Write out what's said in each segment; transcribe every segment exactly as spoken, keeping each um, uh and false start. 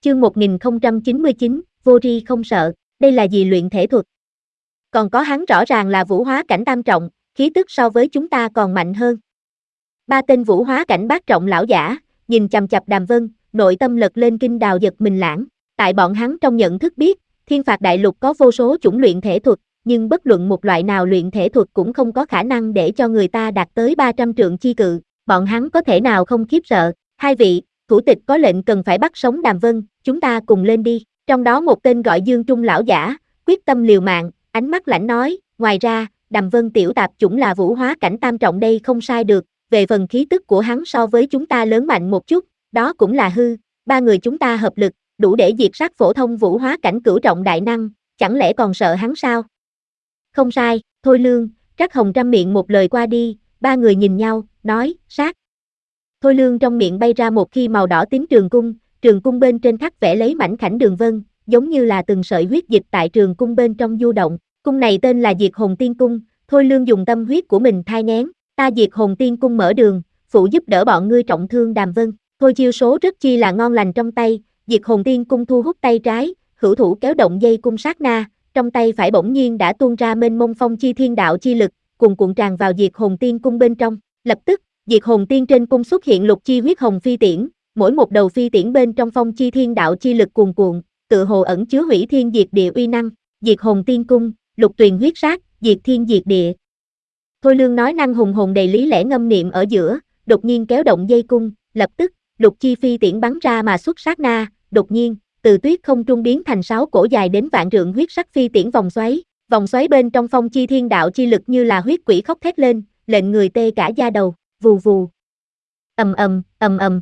Chương một nghìn không trăm chín mươi chín, vô tri không sợ, đây là gì luyện thể thuật? Còn có hắn rõ ràng là vũ hóa cảnh tam trọng, khí tức so với chúng ta còn mạnh hơn. Ba tên vũ hóa cảnh bát trọng lão giả, nhìn chằm chằm Đàm Vân, nội tâm lật lên kinh đào giật mình lãng. Tại bọn hắn trong nhận thức biết, Thiên Phạt Đại Lục có vô số chủng luyện thể thuật, nhưng bất luận một loại nào luyện thể thuật cũng không có khả năng để cho người ta đạt tới ba trăm trượng chi cự, bọn hắn có thể nào không khiếp sợ. Hai vị, thủ tịch có lệnh cần phải bắt sống Đàm Vân, chúng ta cùng lên đi. Trong đó một tên gọi Dương Trung lão giả, quyết tâm liều mạng, ánh mắt lãnh nói, ngoài ra, Đàm Vân tiểu tạp chủng là vũ hóa cảnh tam trọng đây không sai được, về phần khí tức của hắn so với chúng ta lớn mạnh một chút, đó cũng là hư, ba người chúng ta hợp lực, đủ để diệt sát phổ thông vũ hóa cảnh cửu trọng đại năng, chẳng lẽ còn sợ hắn sao? Không sai, Thôi Lương, Trác Hồng trăm miệng một lời qua đi, ba người nhìn nhau, nói, sát. Thôi Lương trong miệng bay ra một khi màu đỏ tím trường cung, trường cung bên trên khắc vẽ lấy mảnh khảnh đường vân, giống như là từng sợi huyết dịch tại trường cung bên trong du động, cung này tên là Diệt Hồn Tiên Cung, Thôi Lương dùng tâm huyết của mình thai nghén, ta Diệt Hồn Tiên Cung mở đường, phụ giúp đỡ bọn ngươi trọng thương Đàm Vân, thôi chiêu số rất chi là ngon lành trong tay, Diệt Hồn Tiên Cung thu hút tay trái, hữu thủ kéo động dây cung sát na, trong tay phải bỗng nhiên đã tuôn ra mênh mông phong chi thiên đạo chi lực, cuồn cuộn tràn vào Diệt Hồn Tiên Cung bên trong, lập tức, Diệt Hồn Tiên trên cung xuất hiện lục chi huyết hồng phi tiễn, mỗi một đầu phi tiễn bên trong phong chi thiên đạo chi lực cuồn cuộn, tự hồ ẩn chứa hủy thiên diệt địa uy năng, Diệt Hồn Tiên Cung, lục tuyền huyết sát, diệt thiên diệt địa. Thôi Lương nói năng hùng hồn đầy lý lẽ ngâm niệm ở giữa, đột nhiên kéo động dây cung, lập tức, lục chi phi tiễn bắn ra mà xuất sát na, đột nhiên, từ tuyết không trung biến thành sáu cổ dài đến vạn trượng huyết sắc phi tiễn vòng xoáy, vòng xoáy bên trong phong chi thiên đạo chi lực như là huyết quỷ khóc thét lên, lệnh người tê cả da đầu, vù vù. Ầm ầm, ầm ầm.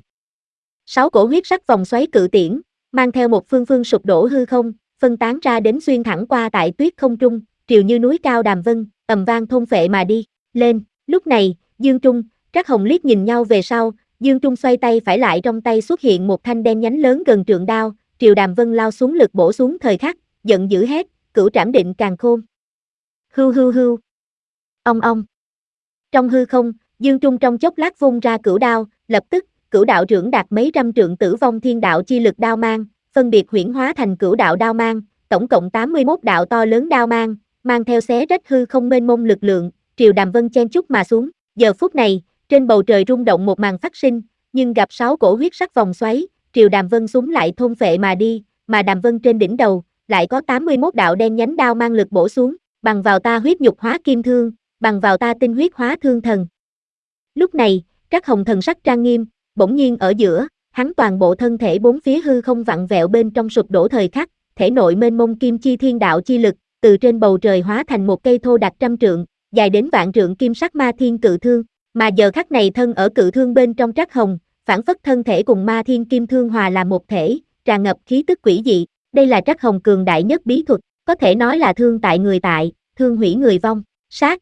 Sáu cổ huyết sắc vòng xoáy cự tiễn, mang theo một phương phương sụp đổ hư không, phân tán ra đến xuyên thẳng qua tại tuyết không trung, triều như núi cao Đàm Vân, ầm vang thôn phệ mà đi, lên, lúc này, Dương Trung, Trác Hồng liếc nhìn nhau về sau, Dương Trung xoay tay phải lại trong tay xuất hiện một thanh đen nhánh lớn gần trượng đao, triều Đàm Vân lao xuống lực bổ xuống thời khắc, giận dữ hét, cửu trảm định càn khôn. Hưu hưu hưu. Ong ong. Trong hư không, Dương Trung trong chốc lát vung ra cửu đao, lập tức, cửu đạo trưởng đạt mấy trăm trượng tử vong thiên đạo chi lực đao mang, phân biệt huyễn hóa thành cửu đạo đao mang, tổng cộng tám mươi mốt đạo to lớn đao mang, mang theo xé rách hư không mênh mông lực lượng, triều Đàm Vân chen chúc mà xuống. Giờ phút này, trên bầu trời rung động một màn phát sinh, nhưng gặp sáu cổ huyết sắc vòng xoáy, triều Đàm Vân súng lại thôn phệ mà đi, mà Đàm Vân trên đỉnh đầu, lại có tám mươi mốt đạo đen nhánh đao mang lực bổ xuống, bằng vào ta huyết nhục hóa kim thương, bằng vào ta tinh huyết hóa thương thần. Lúc này, Trác Hồng thần sắc trang nghiêm, bỗng nhiên ở giữa, hắn toàn bộ thân thể bốn phía hư không vặn vẹo bên trong sụp đổ thời khắc, thể nội mênh mông kim chi thiên đạo chi lực, từ trên bầu trời hóa thành một cây thô đạt trăm trượng, dài đến vạn trượng kim sắc ma thiên cự thương, mà giờ khắc này thân ở cự thương bên trong Trác Hồng, phản phất thân thể cùng ma thiên kim thương hòa là một thể, tràn ngập khí tức quỷ dị, đây là Trác Hồng cường đại nhất bí thuật, có thể nói là thương tại người tại, thương hủy người vong, sát.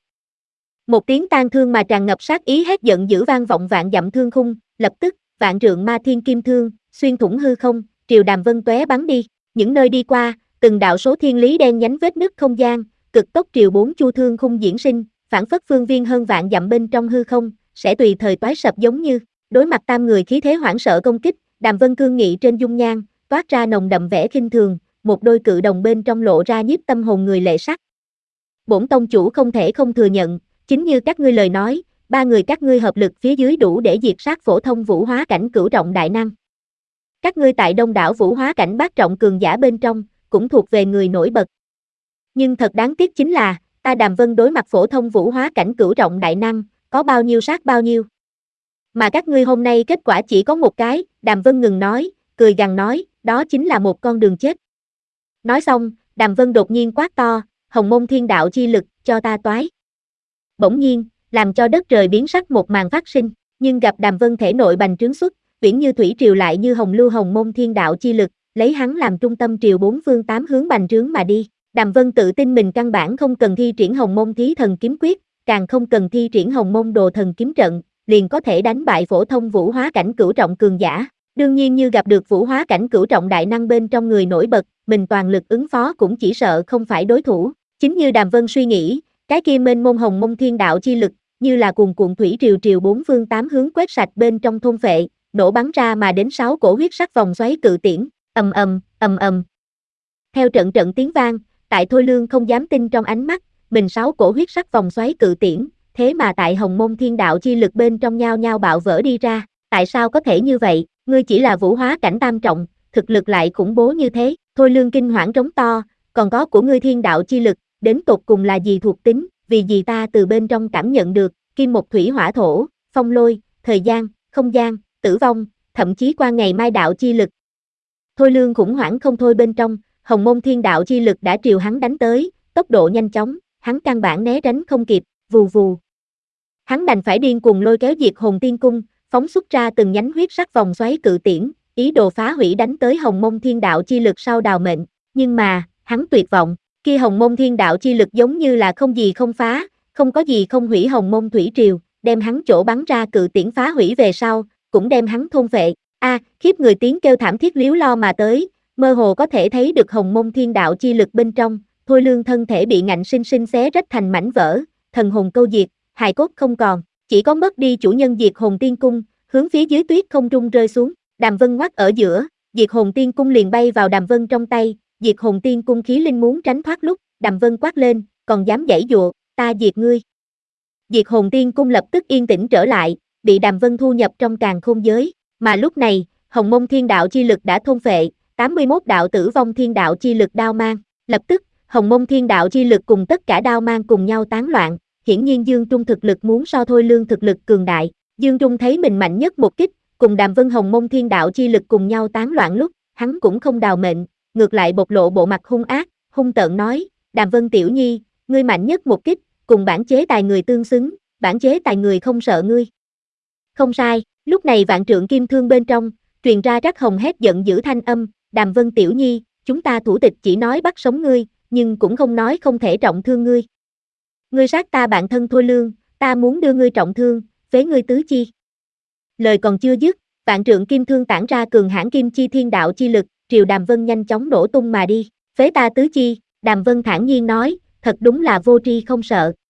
Một tiếng tan thương mà tràn ngập sát ý hét giận dữ vang vọng vạn dặm thương khung, lập tức, vạn trượng ma thiên kim thương, xuyên thủng hư không, triều Đàm Vân tóe bắn đi, những nơi đi qua, từng đạo số thiên lý đen nhánh vết nứt không gian, cực tốc triều bốn chu thương khung diễn sinh, phản phất phương viên hơn vạn dặm bên trong hư không, sẽ tùy thời toái sập giống như, đối mặt tam người khí thế hoảng sợ công kích, Đàm Vân cương nghị trên dung nhan, toát ra nồng đậm vẻ khinh thường, một đôi cự đồng bên trong lộ ra nhiếp tâm hồn người lệ sắc. Bổn tông chủ không thể không thừa nhận, chính như các ngươi lời nói, ba người các ngươi hợp lực phía dưới đủ để diệt sát phổ thông vũ hóa cảnh cửu trọng đại năng. Các ngươi tại đông đảo vũ hóa cảnh bát trọng cường giả bên trong, cũng thuộc về người nổi bật. Nhưng thật đáng tiếc chính là, ta Đàm Vân đối mặt phổ thông vũ hóa cảnh cửu trọng đại năng, có bao nhiêu sát bao nhiêu. Mà các ngươi hôm nay kết quả chỉ có một cái, Đàm Vân ngừng nói, cười gằn nói, đó chính là một con đường chết. Nói xong, Đàm Vân đột nhiên quát to, hồng môn thiên đạo chi lực, cho ta toái. Bỗng nhiên, làm cho đất trời biến sắc một màn phát sinh, nhưng gặp Đàm Vân thể nội bành trướng xuất, viễn như thủy triều lại như hồng lưu hồng môn thiên đạo chi lực, lấy hắn làm trung tâm triều bốn phương tám hướng bành trướng mà đi. Đàm Vân tự tin mình căn bản không cần thi triển hồng môn thí thần kiếm quyết, càng không cần thi triển hồng môn đồ thần kiếm trận, liền có thể đánh bại phổ thông vũ hóa cảnh cửu trọng cường giả. Đương nhiên như gặp được vũ hóa cảnh cửu trọng đại năng bên trong người nổi bật, mình toàn lực ứng phó cũng chỉ sợ không phải đối thủ. Chính như Đàm Vân suy nghĩ, cái kia mênh mông hồng mông thiên đạo chi lực, như là cuồn cuộn thủy triều triều bốn phương tám hướng quét sạch bên trong thôn phệ, nổ bắn ra mà đến sáu cổ huyết sắc vòng xoáy cự tiễn, Ầm ầm, ầm ầm. Theo trận trận tiếng vang, tại Thôi Lương không dám tin trong ánh mắt, mình sáu cổ huyết sắc vòng xoáy cự tiễn, thế mà tại Hồng Môn Thiên Đạo chi lực bên trong nhao nhao bạo vỡ đi ra, tại sao có thể như vậy, ngươi chỉ là vũ hóa cảnh tam trọng, thực lực lại khủng bố như thế, Thôi Lương kinh hoảng trống to, còn có của ngươi thiên đạo chi lực, đến tột cùng là gì thuộc tính, vì gì ta từ bên trong cảm nhận được, kim một thủy hỏa thổ, phong lôi, thời gian, không gian, tử vong, thậm chí qua ngày mai đạo chi lực. Thôi Lương khủng hoảng không thôi bên trong, Hồng Môn Thiên Đạo chi lực đã triều hắn đánh tới, tốc độ nhanh chóng, hắn căn bản né tránh không kịp, vù vù. Hắn đành phải điên cuồng lôi kéo Diệt Hồn Tiên Cung, phóng xuất ra từng nhánh huyết sắc vòng xoáy cự tiễn, ý đồ phá hủy đánh tới Hồng Môn Thiên Đạo chi lực sau đào mệnh, nhưng mà, hắn tuyệt vọng, kia Hồng Môn Thiên Đạo chi lực giống như là không gì không phá, không có gì không hủy Hồng Môn thủy triều, đem hắn chỗ bắn ra cự tiễn phá hủy về sau, cũng đem hắn thôn phệ. A, à, khiếp người tiếng kêu thảm thiết líu lo mà tới, mơ hồ có thể thấy được Hồng Môn Thiên Đạo chi lực bên trong, Thôi Lương thân thể bị ngạnh sinh sinh xé rách thành mảnh vỡ, thần hồn câu diệt, hài cốt không còn, chỉ có mất đi chủ nhân Diệt Hồn Tiên Cung, hướng phía dưới tuyết không trung rơi xuống, Đàm Vân ngoắt ở giữa, Diệt Hồn Tiên Cung liền bay vào Đàm Vân trong tay, Diệt Hồn Tiên Cung khí linh muốn tránh thoát lúc, Đàm Vân quát lên, còn dám giãy dụa, ta diệt ngươi. Diệt Hồn Tiên Cung lập tức yên tĩnh trở lại, bị Đàm Vân thu nhập trong càn khôn giới, mà lúc này, Hồng Môn Thiên Đạo chi lực đã thôn phệ, tám mươi mốt đạo tử vong thiên đạo chi lực đao mang, lập tức, Hồng Môn Thiên Đạo chi lực cùng tất cả đao mang cùng nhau tán loạn, hiển nhiên Dương Trung thực lực muốn so Thôi Lương thực lực cường đại, Dương Trung thấy mình mạnh nhất một kích, cùng Đàm Vân Hồng Môn Thiên Đạo chi lực cùng nhau tán loạn lúc, hắn cũng không đào mệnh, ngược lại bộc lộ bộ mặt hung ác, hung tợn nói, Đàm Vân tiểu nhi, ngươi mạnh nhất một kích, cùng bản chế tài người tương xứng, bản chế tài người không sợ ngươi. Không sai, lúc này vạn trượng kim thương bên trong, truyền ra Trắc Hồng hét giận dữ thanh âm, Đàm Vân tiểu nhi, chúng ta thủ tịch chỉ nói bắt sống ngươi, nhưng cũng không nói không thể trọng thương ngươi. Ngươi sát ta bạn thân Thôi Lương, ta muốn đưa ngươi trọng thương, phế ngươi tứ chi. Lời còn chưa dứt, vạn trượng kim thương tản ra cường hãn kim chi thiên đạo chi lực, triều Đàm Vân nhanh chóng nổ tung mà đi, phế ta tứ chi, Đàm Vân thản nhiên nói, thật đúng là vô tri không sợ.